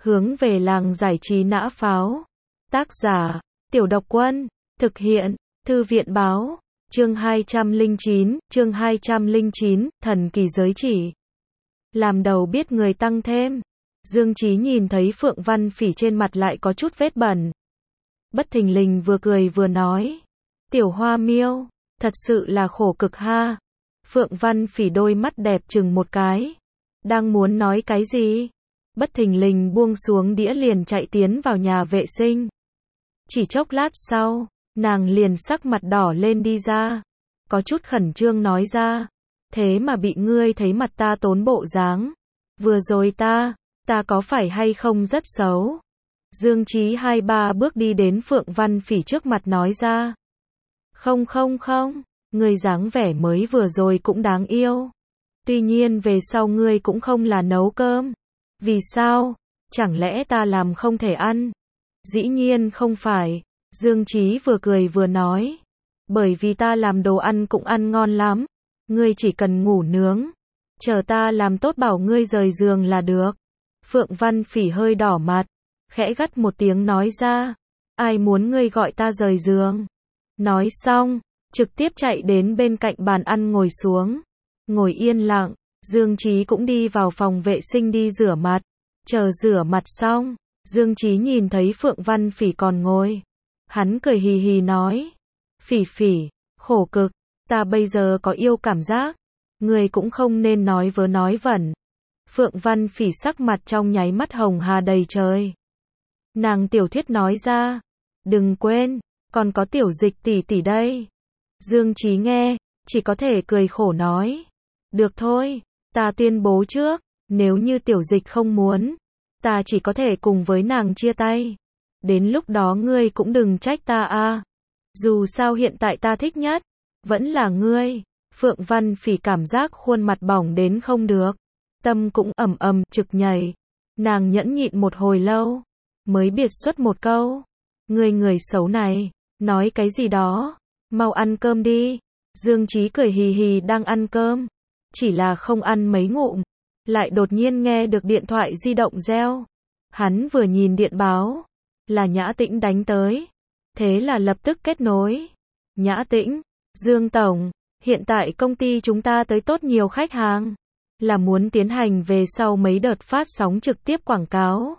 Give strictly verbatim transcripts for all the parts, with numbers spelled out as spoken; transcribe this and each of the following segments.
Hướng về làng giải trí nã pháo. Tác giả, Tiểu Độc Quân. Thực hiện, Thư viện báo. Chương hai trăm lẻ chín, chương hai trăm lẻ chín, thần kỳ giới chỉ. Làm đầu biết người tăng thêm. Dương Chí nhìn thấy Phượng Văn Phỉ trên mặt lại có chút vết bẩn. Bất thình lình vừa cười vừa nói. Tiểu Hoa Miêu, thật sự là khổ cực ha. Phượng Văn Phỉ đôi mắt đẹp chừng một cái. Đang muốn nói cái gì? Bất thình lình buông xuống đĩa liền chạy tiến vào nhà vệ sinh. Chỉ chốc lát sau, nàng liền sắc mặt đỏ lên đi ra. Có chút khẩn trương nói ra. Thế mà bị ngươi thấy mặt ta tốn bộ dáng. Vừa rồi ta, ta có phải hay không rất xấu? Dương Chí hai ba bước đi đến Phượng Văn Phỉ trước mặt nói ra. Không không không, ngươi dáng vẻ mới vừa rồi cũng đáng yêu. Tuy nhiên về sau ngươi cũng không là nấu cơm. Vì sao? Chẳng lẽ ta làm không thể ăn? Dĩ nhiên không phải. Dương Chí vừa cười vừa nói. Bởi vì ta làm đồ ăn cũng ăn ngon lắm. Ngươi chỉ cần ngủ nướng. Chờ ta làm tốt bảo ngươi rời giường là được. Phượng Văn Phỉ hơi đỏ mặt. Khẽ gắt một tiếng nói ra. Ai muốn ngươi gọi ta rời giường? Nói xong, trực tiếp chạy đến bên cạnh bàn ăn ngồi xuống. Ngồi yên lặng, Dương Chí cũng đi vào phòng vệ sinh đi rửa mặt. Chờ rửa mặt xong, Dương Chí nhìn thấy Phượng Văn Phỉ còn ngồi. Hắn cười hì hì nói. Phỉ Phỉ, khổ cực, ta bây giờ có yêu cảm giác. Người cũng không nên nói vớ nói vẩn. Phượng Văn Phỉ sắc mặt trong nháy mắt hồng hà đầy trời. Nàng tiểu thuyết nói ra. Đừng quên, còn có tiểu dịch tỷ tỷ đây. Dương Chí nghe, chỉ có thể cười khổ nói. Được thôi, ta tuyên bố trước, nếu như tiểu dịch không muốn, ta chỉ có thể cùng với nàng chia tay. Đến lúc đó ngươi cũng đừng trách ta a. Dù sao hiện tại ta thích nhất, vẫn là ngươi. Phượng Văn Phỉ cảm giác khuôn mặt bỏng đến không được. Tâm cũng ầm ầm trực nhảy. Nàng nhẫn nhịn một hồi lâu, mới biệt xuất một câu. Ngươi người xấu này, nói cái gì đó, mau ăn cơm đi. Dương Chí cười hì hì đang ăn cơm. Chỉ là không ăn mấy ngụm, lại đột nhiên nghe được điện thoại di động reo. Hắn vừa nhìn điện báo, là Nhã Tĩnh đánh tới. Thế là lập tức kết nối. Nhã Tĩnh, Dương Tổng, hiện tại công ty chúng ta tới tốt nhiều khách hàng. Là muốn tiến hành về sau mấy đợt phát sóng trực tiếp quảng cáo.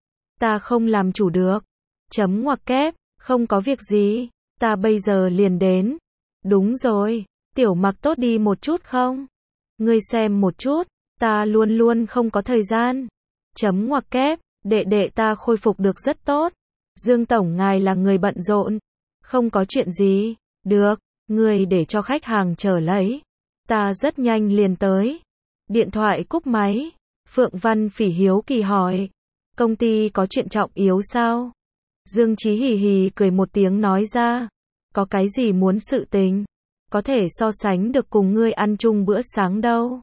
Ta không làm chủ được. Chấm ngoặc kép, không có việc gì, ta bây giờ liền đến. Đúng rồi, Tiểu Mặc tốt đi một chút không? Ngươi xem một chút, ta luôn luôn không có thời gian. Chấm ngoặc kép, đệ đệ ta khôi phục được rất tốt. Dương Tổng ngài là người bận rộn. Không có chuyện gì, được, ngươi để cho khách hàng chờ lấy. Ta rất nhanh liền tới. Điện thoại cúp máy. Phượng Văn Phỉ hiếu kỳ hỏi. Công ty có chuyện trọng yếu sao? Dương Chí hì hì cười một tiếng nói ra. Có cái gì muốn sự tình? Có thể so sánh được cùng ngươi ăn chung bữa sáng đâu.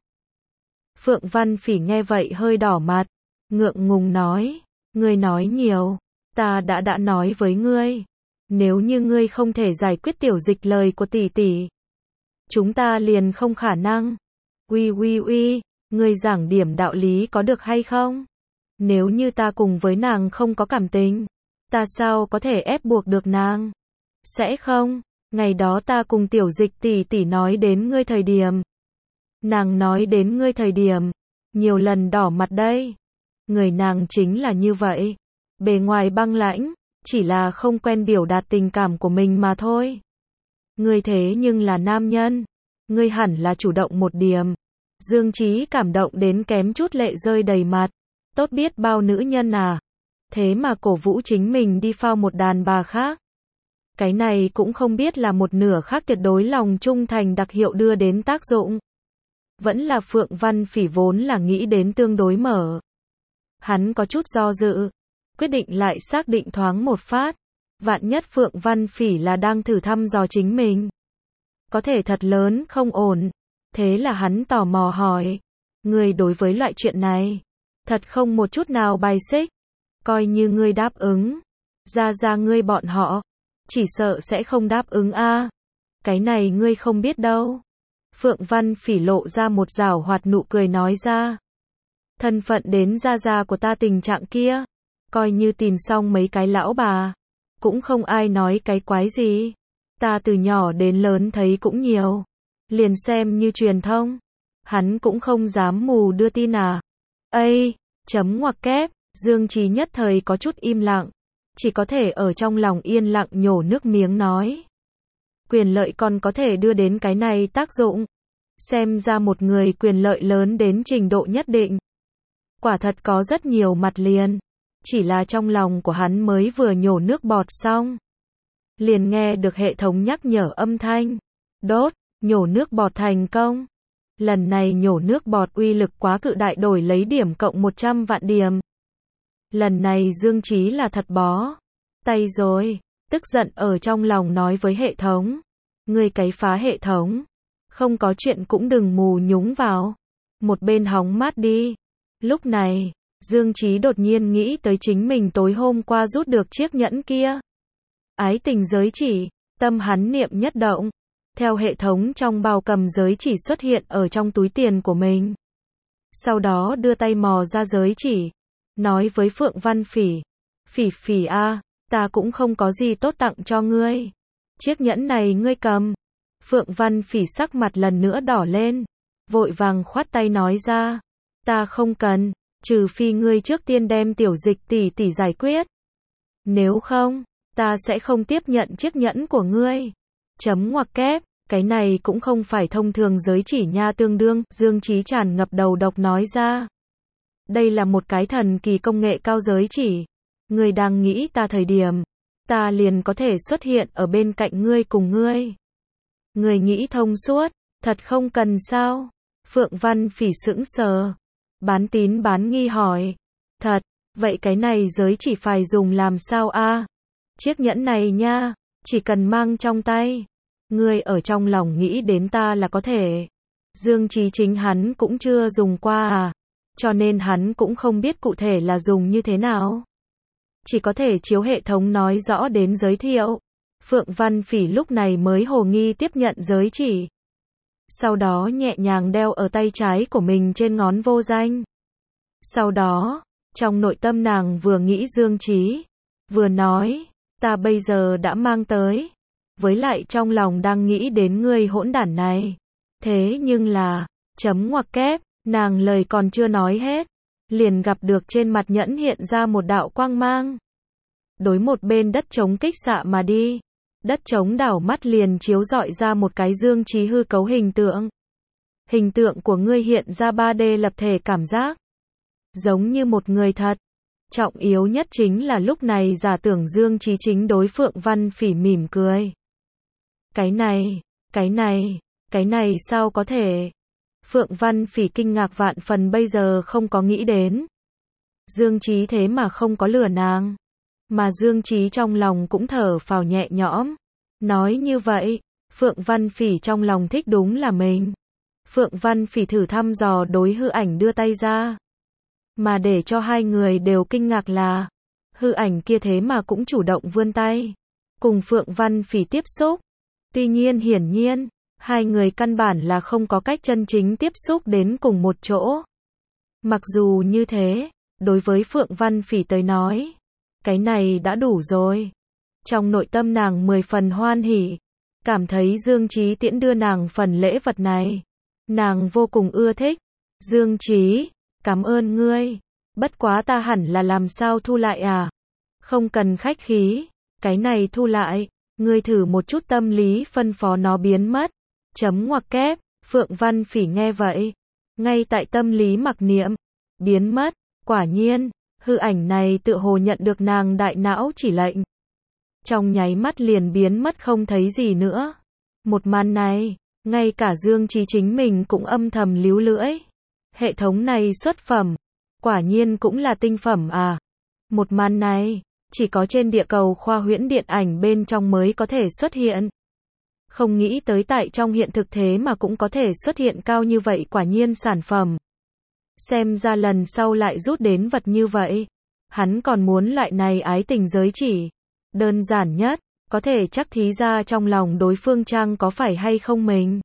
Phượng Văn Phỉ nghe vậy hơi đỏ mặt. Ngượng ngùng nói. Ngươi nói nhiều. Ta đã đã nói với ngươi. Nếu như ngươi không thể giải quyết tiểu dịch lời của tỷ tỷ, chúng ta liền không khả năng. Uy uy uy, ngươi giảng điểm đạo lý có được hay không? Nếu như ta cùng với nàng không có cảm tình, ta sao có thể ép buộc được nàng? Sẽ không, ngày đó ta cùng tiểu dịch tỷ tỷ nói đến ngươi thời điểm. Nàng nói đến ngươi thời điểm, nhiều lần đỏ mặt đây. Người nàng chính là như vậy. Bề ngoài băng lãnh, chỉ là không quen biểu đạt tình cảm của mình mà thôi. Ngươi thế nhưng là nam nhân. Ngươi hẳn là chủ động một điểm. Dương Chí cảm động đến kém chút lệ rơi đầy mặt. Tốt biết bao nữ nhân à. Thế mà cổ vũ chính mình đi phao một đàn bà khác. Cái này cũng không biết là một nửa khác tuyệt đối lòng trung thành đặc hiệu đưa đến tác dụng. Vẫn là Phượng Văn Phỉ vốn là nghĩ đến tương đối mở. Hắn có chút do dự. Quyết định lại xác định thoáng một phát. Vạn nhất Phượng Văn Phỉ là đang thử thăm dò chính mình. Có thể thật lớn không ổn. Thế là hắn tò mò hỏi. Ngươi đối với loại chuyện này, thật không một chút nào bài xích. Coi như ngươi đáp ứng. Ra ra ngươi bọn họ, chỉ sợ sẽ không đáp ứng a. Cái này ngươi không biết đâu. Phượng Văn Phỉ lộ ra một giảo hoạt nụ cười nói ra. Thân phận đến ra ra của ta tình trạng kia, Coi như tìm xong mấy cái lão bà, cũng không ai nói cái quái gì. Ta từ nhỏ đến lớn thấy cũng nhiều. Liền xem như truyền thông. Hắn cũng không dám mù đưa tin à. Ây, chấm ngoặc kép, Dương Chí nhất thời có chút im lặng. Chỉ có thể ở trong lòng yên lặng nhổ nước miếng nói. Quyền lợi còn có thể đưa đến cái này tác dụng. Xem ra một người quyền lợi lớn đến trình độ nhất định. Quả thật có rất nhiều mặt liền. Chỉ là trong lòng của hắn mới vừa nhổ nước bọt xong. Liền nghe được hệ thống nhắc nhở âm thanh. Đốt, nhổ nước bọt thành công. Lần này nhổ nước bọt uy lực quá cự đại, đổi lấy điểm cộng một trăm vạn điểm. Lần này Dương Chí là thật bó tay rồi, tức giận ở trong lòng nói với hệ thống. Ngươi cái phá hệ thống, không có chuyện cũng đừng mù nhúng vào. Một bên hóng mát đi. Lúc này, Dương Chí đột nhiên nghĩ tới chính mình tối hôm qua rút được chiếc nhẫn kia. Ái tình giới chỉ, tâm hắn niệm nhất động. Theo hệ thống trong bao cầm giới chỉ xuất hiện ở trong túi tiền của mình. Sau đó đưa tay mò ra giới chỉ. Nói với Phượng Văn Phỉ. Phỉ Phỉ a, ta cũng không có gì tốt tặng cho ngươi. Chiếc nhẫn này ngươi cầm. Phượng Văn Phỉ sắc mặt lần nữa đỏ lên. Vội vàng khoát tay nói ra. Ta không cần, trừ phi ngươi trước tiên đem Tiểu Dịch tỷ tỷ giải quyết. Nếu không, ta sẽ không tiếp nhận chiếc nhẫn của ngươi. Chấm ngoặc kép, cái này cũng không phải thông thường giới chỉ nha, tương đương, Dương Chí tràn ngập đầu độc nói ra. Đây là một cái thần kỳ công nghệ cao giới chỉ. Ngươi đang nghĩ ta thời điểm, ta liền có thể xuất hiện ở bên cạnh ngươi cùng ngươi. Ngươi nghĩ thông suốt, thật không cần sao? Phượng Văn Phỉ sững sờ. Bán tín bán nghi hỏi. Thật, vậy cái này giới chỉ phải dùng làm sao a? Chiếc nhẫn này nha, chỉ cần mang trong tay. Ngươi ở trong lòng nghĩ đến ta là có thể. Dương Chí chính hắn cũng chưa dùng qua à. Cho nên hắn cũng không biết cụ thể là dùng như thế nào. Chỉ có thể chiếu hệ thống nói rõ đến giới thiệu. Phượng Văn Phỉ lúc này mới hồ nghi tiếp nhận giới chỉ. Sau đó nhẹ nhàng đeo ở tay trái của mình trên ngón vô danh. Sau đó, trong nội tâm nàng vừa nghĩ Dương Chí, vừa nói, ta bây giờ đã mang tới. Với lại trong lòng đang nghĩ đến ngươi hỗn đản này. Thế nhưng là, chấm ngoặc kép, nàng lời còn chưa nói hết. Liền gặp được trên mặt nhẫn hiện ra một đạo quang mang. Đối một bên đất trống kích xạ mà đi. Đất trống đảo mắt liền chiếu rọi ra một cái Dương Chí hư cấu hình tượng. Hình tượng của ngươi hiện ra ba D lập thể cảm giác. Giống như một người thật. Trọng yếu nhất chính là lúc này giả tưởng Dương Chí chính đối Phượng Văn Phỉ mỉm cười. Cái này, cái này, cái này sao có thể? Phượng Văn Phỉ kinh ngạc vạn phần, bây giờ không có nghĩ đến. Dương Chí thế mà không có lừa nàng. Mà Dương Chí trong lòng cũng thở phào nhẹ nhõm. Nói như vậy, Phượng Văn Phỉ trong lòng thích đúng là mình. Phượng Văn Phỉ thử thăm dò đối hư ảnh đưa tay ra. Mà để cho hai người đều kinh ngạc là, hư ảnh kia thế mà cũng chủ động vươn tay. Cùng Phượng Văn Phỉ tiếp xúc. Tuy nhiên hiển nhiên, hai người căn bản là không có cách chân chính tiếp xúc đến cùng một chỗ. Mặc dù như thế, đối với Phượng Văn Phỉ tới nói, cái này đã đủ rồi. Trong nội tâm nàng mười phần hoan hỉ, cảm thấy Dương Chí tiễn đưa nàng phần lễ vật này. Nàng vô cùng ưa thích. Dương Chí, cảm ơn ngươi. Bất quá ta hẳn là làm sao thu lại à? Không cần khách khí, cái này thu lại, ngươi thử một chút tâm lý phân phó nó biến mất. Chấm ngoặc kép, Phượng Văn Phỉ nghe vậy. Ngay tại tâm lý mặc niệm, biến mất, quả nhiên, hư ảnh này tựa hồ nhận được nàng đại não chỉ lệnh. Trong nháy mắt liền biến mất không thấy gì nữa. Một màn này, ngay cả Dương Chí chính mình cũng âm thầm líu lưỡi. Hệ thống này xuất phẩm, quả nhiên cũng là tinh phẩm à. Một màn này, chỉ có trên địa cầu khoa huyễn điện ảnh bên trong mới có thể xuất hiện. Không nghĩ tới tại trong hiện thực thế mà cũng có thể xuất hiện cao như vậy, quả nhiên sản phẩm. Xem ra lần sau lại rút đến vật như vậy. Hắn còn muốn loại này ái tình giới chỉ. Đơn giản nhất, có thể chắc thí ra trong lòng đối phương chăng có phải hay không mình.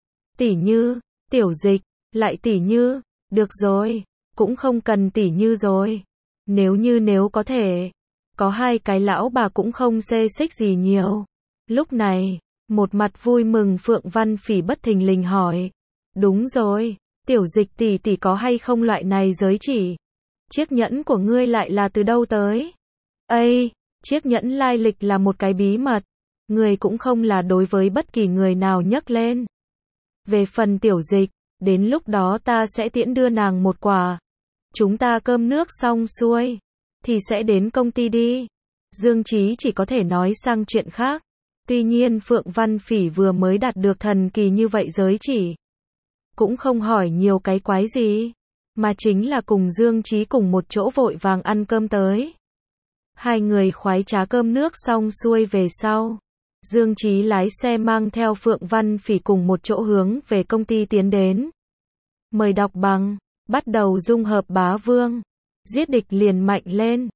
Tỉ như, Tiểu Dịch, lại tỉ như, được rồi, cũng không cần tỉ như rồi. Nếu như nếu có thể, có hai cái lão bà cũng không xê xích gì nhiều. Lúc này, một mặt vui mừng Phượng Văn Phỉ bất thình lình hỏi. Đúng rồi, tiểu dịch tỷ tỷ có hay không loại này giới chỉ? Chiếc nhẫn của ngươi lại là từ đâu tới? Ây, chiếc nhẫn lai lịch là một cái bí mật. Người cũng không là đối với bất kỳ người nào nhắc lên. Về phần tiểu dịch, đến lúc đó ta sẽ tiễn đưa nàng một quà. Chúng ta cơm nước xong xuôi, thì sẽ đến công ty đi. Dương Chí chỉ có thể nói sang chuyện khác. Tuy nhiên Phượng Văn Phỉ vừa mới đạt được thần kỳ như vậy giới chỉ. Cũng không hỏi nhiều cái quái gì, mà chính là cùng Dương Chí cùng một chỗ vội vàng ăn cơm tới. Hai người khoái trá cơm nước xong xuôi về sau. Dương Chí lái xe mang theo Phượng Văn Phỉ cùng một chỗ hướng về công ty tiến đến. Mời đọc bằng, bắt đầu dung hợp bá vương. Giết địch liền mạnh lên.